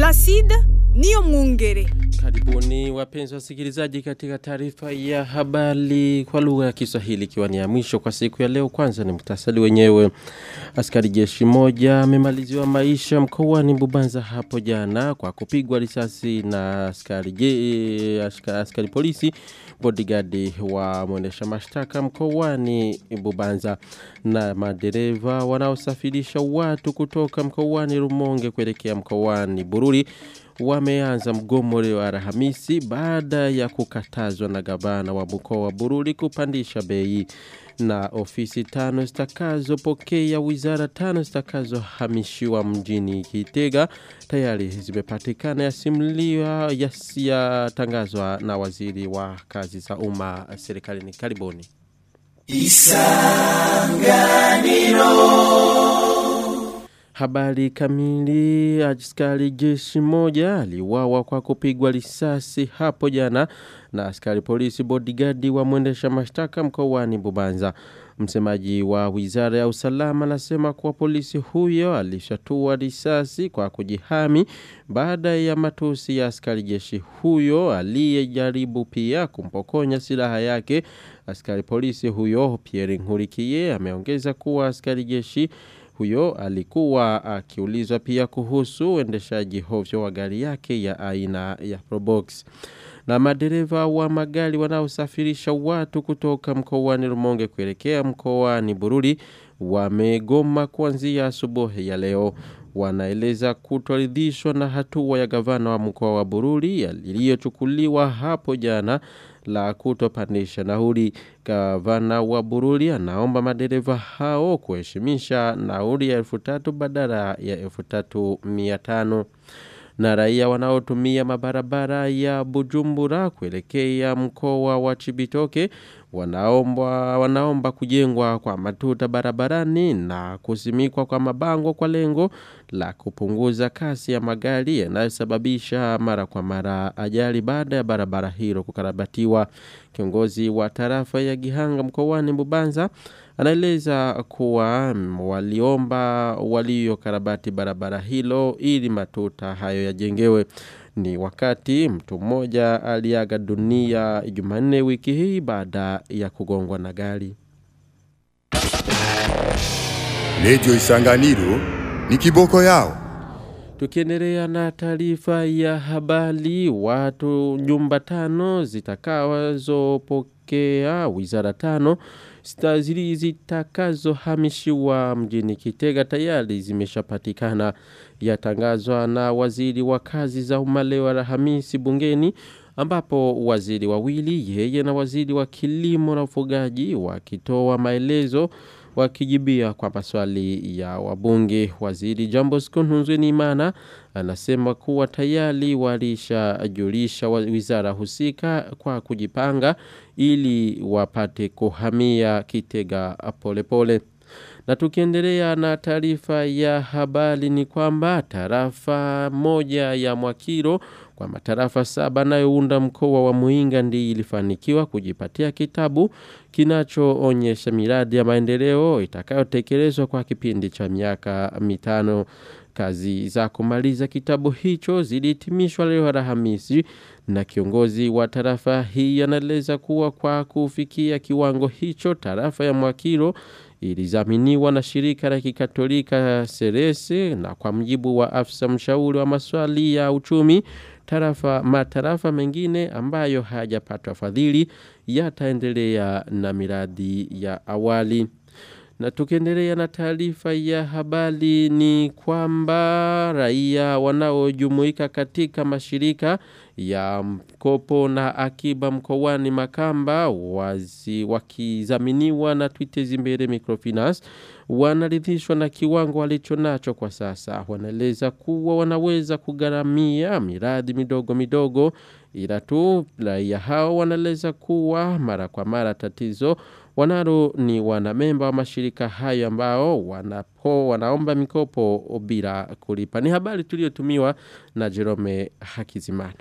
Placide Niyomwungere. Karibuni wapenzi wasikilizaji katika taarifa ya habari kwa lugha ya Kiswahili ikiwa ni ya mwisho kwa siku ya leo. Kwanza ni muhtasari wenyewe. Askari jeshi moja amemaliziwa maisha mkoani Bubanza hapo jana kwa kupigwa risasi na askari polisi bodyguard wa mwendesha mashtaka mkoani Bubanza. Na madereva wanaosafirisha watu kutoka mkoani Rumonge kuelekea mkoani Bururi wameanza mgomo leo Alhamisi baada ya kukatazwa na gavana wa mkoa wa Bururi kupandisha bei. Na ofisi 5 zitakazopokea wizara 5 zitakazohamishiwa mjini Kitega tayari zimepatikana, yatangazwa na waziri wa kazi za umma serikalini. Karibuni. Isanganiro. Habari kamili. Askari jeshi moja aliuawa kwa kupigwa risasi hapo jana na askari polisi bodyguard wa mwendesha mashtaka mkoani Bubanza. Msemaji wa wizara ya usalama anasema kuwa polisi huyo alishatua risasi kwa kujihami baada ya matusi ya askari jeshi huyo aliyejaribu pia kumpokonya silaha yake. Askari polisi huyo Pierre Nkurikiye ameongeza kuwa askari jeshi huyo alikuwa akiulizwa pia kuhusu uendeshaji hovyo wa gari yake ya aina ya Probox. Na madereva wa magari wanaosafirisha watu kutoka mkoani Rumonge kuelekea mkoani Bururi wamegoma kuanzia asubuhi ya leo. Wanaeleza kutoridhishwa na hatua ya gavana wa mkoa wa Bururi iliyochukuliwa hapo jana la kutopandisha nauli. Gavana wa Bururi anaomba madereva hao kuheshimisha nauli ya 3,000 badala ya 3,500. Na raia wanaotumia mabarabara ya Bujumbura kuelekea mkoa wa Cibitoke wanaomba kujengwa kwa matuta barabarani na kusimikwa kwa mabango kwa lengo la kupunguza kasi ya magari yanayosababisha mara kwa mara ajali baada ya barabara hilo kukarabatiwa. Kiongozi wa tarafa ya Gihanga mkoani Bubanza anaeleza kuwa waliokarabati barabara hilo ili matuta hayo yajengewe. Ni wakati mtu mmoja aliaga dunia Jumanne wiki hii baada ya kugongwa na gari. Radio Isanganiro ni kiboko yao. Tukiendelea na taarifa ya habari, watu nyumba 5 zitakazopokea wizara 5 zitakazohamishiwa mjini Kitega tayari zimeshapatikana, yatangazwa na waziri wa kazi za umma leo Alhamisi bungeni, ambapo waziri wawili yeye na waziri wa kilimo na ufugaji wakitoa maelezo wakijibia kwa maswali ya wabunge. Waziri Jambo Ntunzwenimana anasema kuwa tayari walishajulisha wizara husika kwa kujipanga ili wapate kuhamia Kitega polepole. Na tukiendelea na taarifa ya habari ni kwamba tarafa moja ya Mwakiro kwa matarafa 7 nayounda mkoa wa Muinga ndiyo ilifanikiwa kujipatia kitabu kinachoonyesha miradi ya maendeleo itakayotekelezwa kwa kipindi cha miaka 5. Kazi za kumaliza kitabu hicho zilihitimishwa leo Alhamisi, na kiongozi wa tarafa hii anaeleza kuwa kwa kufikia kiwango hicho tarafa ya Mwakiro ilizaminiwa na shirika la Kikatolika Serese, na kwa mjibu wa afisa mshauri wa maswali ya uchumi matarafa mengine ambayo hayajapata fadhili yataendelea na miradi ya awali. Na tukiendelea na taarifa ya habari ni kwamba raia wanaojumuika katika mashirika ya mkopo na akiba mkoani Makamba wakizaminiwa na Twitezimbere Microfinance wanaridhishwa na kiwango walichonacho kwa sasa. Wanaeleza kuwa wanaweza kugharamia miradi midogo, ila tu raia hao wanaeleza kuwa mara kwa mara tatizo wanalo ni wanamemba wa mashirika hayo ambao wanaomba mikopo bila kulipa. Ni habari tuliyotumiwa na Jerome Hakizimana.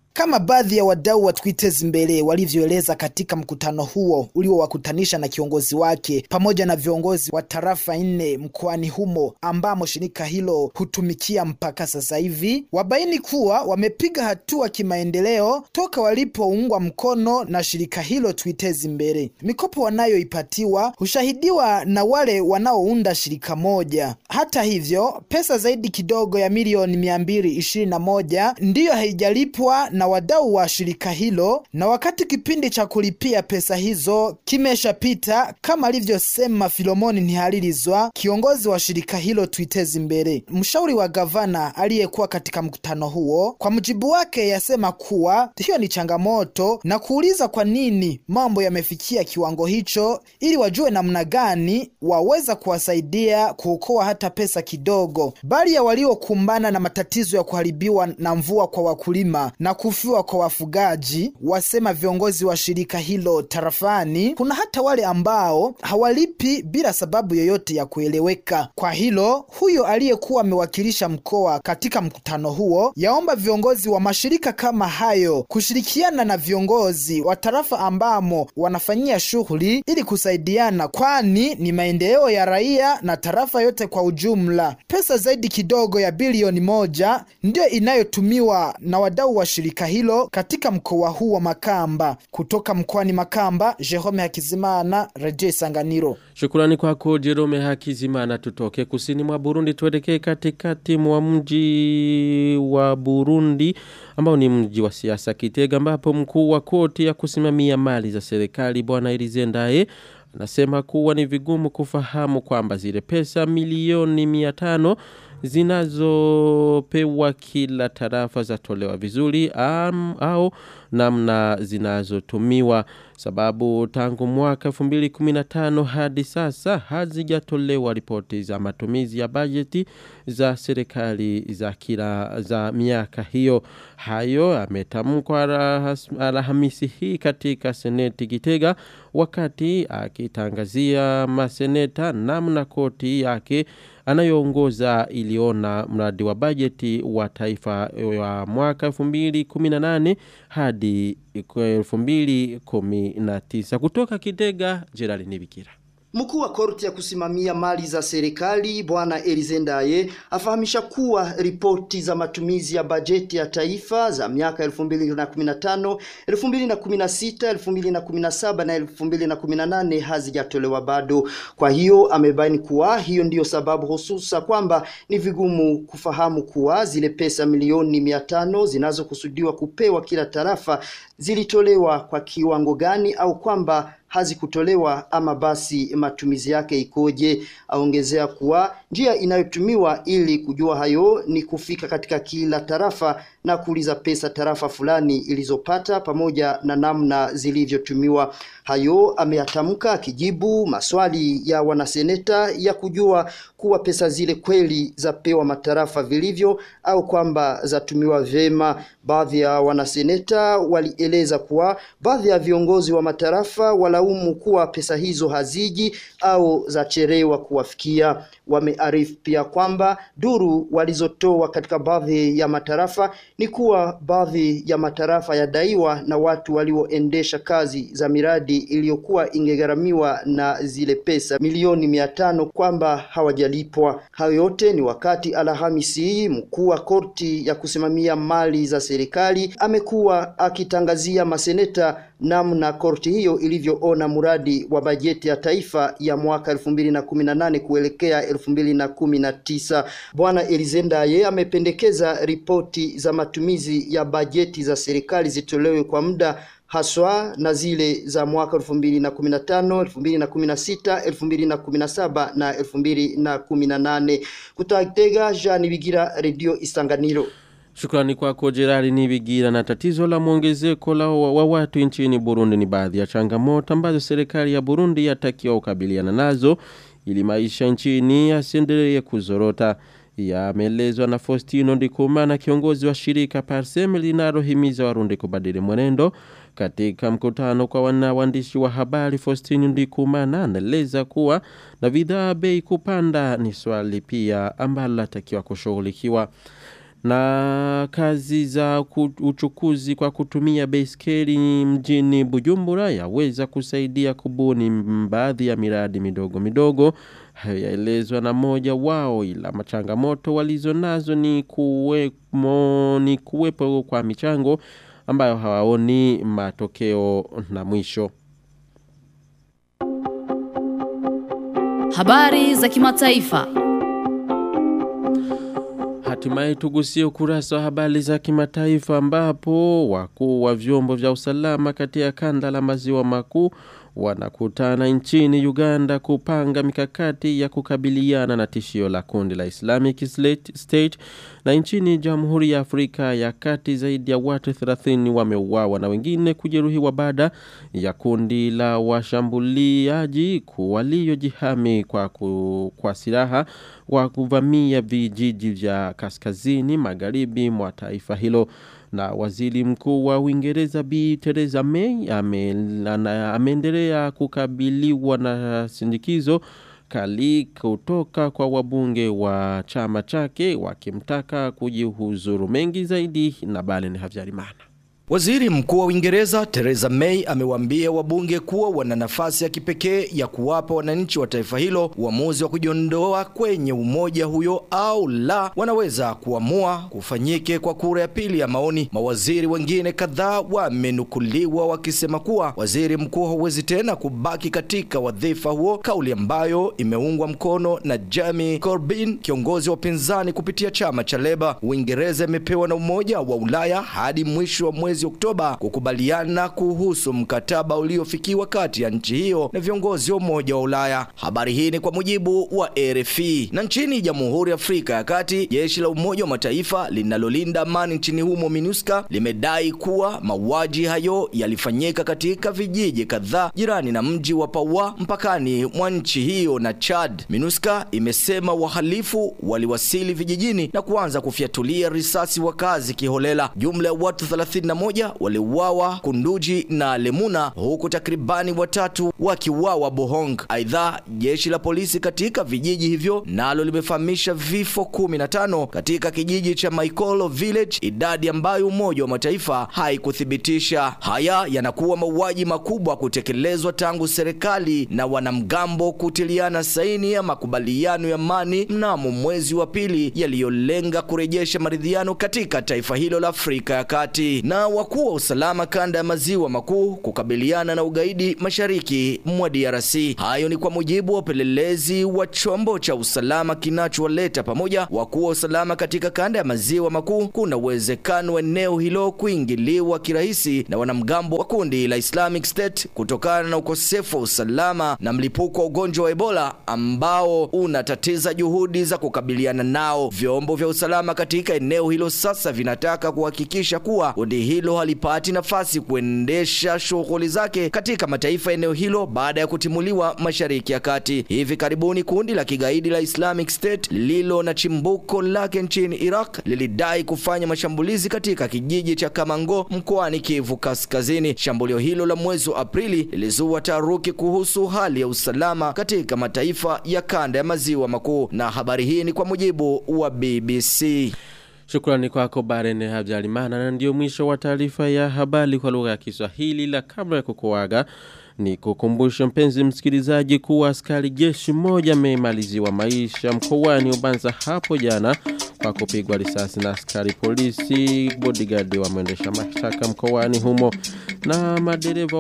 Kama baadhi ya wadau wa Twitezi Mbele walivyoeleza katika mkutano huo uliowakutanisha na kiongozi wake pamoja na viongozi wa tarafa 4 mkoani humo ambamo shirika hilo hutumikia mpaka sasa hivi, wabaini kuwa wamepiga hatua kimaendeleo toka walipoungwa mkono na shirika hilo Twitezi Mbele. Mikopo wanayoipatiwa hushahidiwa na wale wanaounda shirika moja. Hata hivyo, pesa zaidi kidogo ya milioni 221 ndiyo haijalipwa na wadau wa shirika hilo, na wakati kipindi cha kulipia pesa hizo kimeshapita, kama alivyosema Filomoni Ntihalilizwa, kiongozi wa shirika hilo Twitezi Mbele. Mshauri wa gavana aliyekuwa katika mkutano huo, kwa mujibu wake yasema kuwa hiyo ni changamoto na kuuliza kwa nini mambo yamefikia kiwango hicho ili wajue namna gani waweza kuwasaidia kuokoa hata pesa kidogo. Bali ya waliokumbana na matatizo ya kuharibiwa na mvua kwa wakulima na kufiwa kwa wafugaji, wasema viongozi wa shirika hilo tarafani, kuna hata wale ambao hawalipi bila sababu yoyote ya kueleweka. Kwa hilo, huyo aliyekuwa amewakilisha mkoa katika mkutano huo yaomba viongozi wa mashirika kama hayo kushirikiana na viongozi wa tarafa ambamo wanafanyia shughuli ili kusaidiana, kwani ni maendeleo ya raia na tarafa yote kwa ujumla. Pesa zaidi kidogo ya bilioni 1 ndio inayotumiwa na wadau wa shirika hilo katika mkoa huu wa Makamba. Kutoka mkoani Makamba, Jerome Hakizimana, Radio Isanganiro. Shukrani kwako Jerome Hakizimana. Tutoke kusini mwa Burundi tuelekee katikati mwa mji wa Burundi ambao ni mji wa siasa Kitega, ambapo mkuu wa koti ya kusimamia mali za serikali Bwana Elizendaye anasema kuwa ni vigumu kufahamu kwamba zile pesa milioni 500 zinazopewa kila tarafa zatolewa vizuri au namna zinazotumiwa, sababu tangu mwaka 2015 hadi sasa hazijatolewa ripoti za matumizi ya bajeti za serikali za miaka hiyo. Hayo ametamkwa Alhamisi hii katika Seneti Gitega wakati akitangazia maseneta namna koti yake anayoongoza iliona mradi wa bajeti wa taifa wa mwaka 2018 hadi 2019. Kutoka Kitega, Gerald Nibikira. Mkuu wa korti ya kusimamia mali za serikali Bwana Elizendaye afahamisha kuwa ripoti za matumizi ya bajeti ya taifa za miaka 2015, 2016, 2017 na 2018 hazijatolewa bado. Kwa hiyo amebaini kuwa hiyo ndiyo sababu hususa kwamba ni vigumu kufahamu kuwa zile pesa milioni 500 zinazokusudiwa kupewa kila tarafa zilitolewa kwa kiwango gani au kwamba hazikutolewa ama basi matumizi yake ikoje. Aongezea kuwa njia inayotumiwa ili kujua hayo ni kufika katika kila tarafa na kuuliza pesa tarafa fulani ilizopata pamoja na namna zilivyotumiwa. Hayo ameyatamka akijibu maswali ya wanaseneta ya kujua kuwa pesa zile kweli zapewa matarafa vilivyo au kwamba zatumiwa vema. Baadhi ya wanaseneta walieleza kuwa baadhi ya viongozi wa matarafa walaumu kuwa pesa hizo haziji au zacherewa kuwafikia. Wamearifu pia kwamba duru walizotoa katika baadhi ya matarafa ni kuwa baadhi ya matarafa yadaiwa na watu walioendesha kazi za miradi iliyokuwa ingegharamiwa na zile pesa milioni 500 kwamba hawajalipwa. Hayo yote ni wakati Alhamisi mkuu wa korti ya kusimamia mali za serikali amekuwa akitangazia maseneta namna korti hiyo ilivyoona muradi wa bajeti ya taifa ya mwaka 2018 kuelekea 2019. Bwana Elizendaye amependekeza ripoti za matumizi ya bajeti za serikali zitolewe kwa muda haswa na zile za mwaka 2015, 2016, 2017 na 2018. Kutoka Kitega, Jean Bigira, Radio Isanganiro. Shukrani kwako Gerald Nibigira. Na tatizo la muongezeko la watu nchini Burundi ni baadhi ya changamoto ambazo serikali ya Burundi yatakiwa kukabiliana nazo ili maisha nchini yasiendelee kuzorota. Yameelezwa na Faustino Ndikumana, kiongozi wa shirika Parsem linalohimiza Warundi kubadili mwenendo. Katika mkutano kwa waandishi wa habari, Faustino Ndikumana anaeleza kuwa na bidhaa bei kupanda ni swali pia ambalo latakiwa kushughulikiwa. Na kazi za uchukuzi kwa kutumia baiskeli mjini Bujumbura yaweza kusaidia kubuni baadhi ya miradi midogo midogo. Hayo yaelezwa na moja wao, ila machangamoto walizonazo ni kuwepo kwa michango ambayo hawaoni matokeo na mwisho. Habari za kimataifa. Hatimaye tugusie ukurasa wa habari za kimataifa ambapo wakuu wa vyombo vya usalama katika kanda la maziwa makuu wanakutana nchini Uganda kupanga mikakati ya kukabiliana na tishio la kundi la Islamic State, na nchini Jamhuri ya Afrika ya Kati zaidi ya watu 30 wameuawa na wengine kujeruhiwa baada ya kundi la washambuliaji waliojihami kwa silaha wa kuvamia vijiji vya kaskazini magharibi mwa taifa hilo. Na waziri mkuu wa Uingereza Bi Theresa May ameendelea kukabiliwa na sindikizo kali kutoka kwa wabunge wa chama chake wakimtaka kujihuzuru. Mengi zaidi na Balen Havyarimana. Waziri mkuu wa Uingereza Theresa May amewaambia wabunge kuwa wana nafasi ya kipekee ya kuwapa wananchi wa taifa hilo uamuzi wa kujiondoa kwenye umoja huyo au la, wanaweza kuamua kufanyike kwa kura ya pili ya maoni. Mawaziri wengine kadhaa wamenukuliwa wakisema kuwa waziri mkuu hawezi tena kubaki katika wadhifa huo, kauli ambayo imeungwa mkono na Jeremy Corbyn, kiongozi wa upinzani kupitia chama cha Labour. Uingereza imepewa na Umoja wa Ulaya hadi mwisho wa mwezi Oktoba kukubaliana kuhusu mkataba uliofikiwa kati ya nchi hiyo na viongozi wa Umoja wa Ulaya. Habari hii ni kwa mujibu wa RFI. Na nchini Jamhuri ya Afrika ya Kati, jeshi la Umoja wa Mataifa linalolinda amani nchini humo MINUSCA limedai kuwa mauaji hayo yalifanyika katika vijiji kadhaa jirani na mji wa Pawa mpakani mwa nchi hiyo na Chad. MINUSCA imesema wahalifu waliwasili vijijini na kuanza kufyatulia risasi wakazi kiholela. Jumla ya watu 31 waliuawa Kunduji na Lemuna, huku takribani watatu wakiuawa Bohong. Aidha, jeshi la polisi katika vijiji hivyo nalo limefahamisha vifo 15 katika kijiji cha Maikolo Village, idadi ambayo Umoja wa Mataifa haikuthibitisha. Haya yanakuwa mauaji makubwa kutekelezwa tangu serikali na wanamgambo kutiliana saini ya makubaliano ya amani mnamo mwezi wa pili yaliyolenga kurejesha maridhiano katika taifa hilo la Afrika ya Kati. Na wakuu wa usalama kanda ya maziwa makuu kukabiliana na ugaidi mashariki mwa DRC. Hayo ni kwa mujibu wa upelelezi wa chombo cha usalama kinachowaleta pamoja wakuu wa usalama katika kanda ya maziwa makuu. Kuna uwezekano eneo hilo kuingiliwa kirahisi na wanamgambo wa kundi la Islamic State kutokana na ukosefu wa usalama na mlipuko wa ugonjwa wa Ebola ambao unatatiza juhudi za kukabiliana nao. Vyombo vya usalama katika eneo hilo sasa vinataka kuhakikisha kuwa kundi hilo halipati nafasi kuendesha shughuli zake katika mataifa eneo hilo baada ya kutimuliwa Mashariki ya Kati. Hivi karibuni kundi la kigaidi la Islamic State lililo na chimbuko lake nchini Iraq lilidai kufanya mashambulizi katika kijiji cha Kamango mkoani Kivu Kaskazini. Shambulio hilo la mwezi wa Aprili lilizua taharuki kuhusu hali ya usalama katika mataifa ya kanda ya maziwa makuu. Na habari hii ni kwa mujibu wa BBC. Shukrani kwako Barene Habyarimana, na ndio mwisho wa taarifa ya habari kwa lugha ya Kiswahili. La kabla ya kukuaga ni kukumbusha mpenzi msikilizaji kuwa askari jeshi mmoja amemaliziwa maisha mkoani Ubanza hapo jana kwa kupigwa risasi na askari polisi bodyguard wa mwendesha mashtaka mkoani humo. Na madereva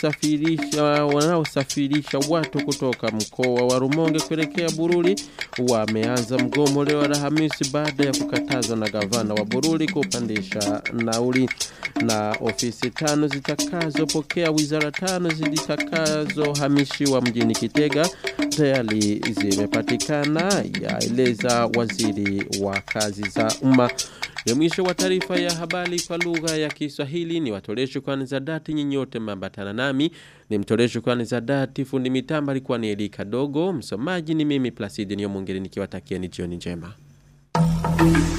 wanaosafirisha watu kutoka mkoa wa Rumonge kuelekea Bururi wameanza mgomo leo Alhamisi baada ya kukatazwa na gavana wa Bururi kupandisha nauli. Na ofisi 5 zitakazopokea wizara 5 zitakazohamishiwa mjini Kitega tayari zimepatikana, yaeleza waziri wa kazi za umma. Ya mwisho wa taarifa ya habari kwa lugha ya Kiswahili. Ni watolee shukrani za dhati nyinyote mmeambatana nami. Ni mtolee shukrani za dhati fundi mitambo alikuwa ni Elika Dogo. Msomaji ni mimi Placide Nyomongere nikiwatakia ni jioni njema.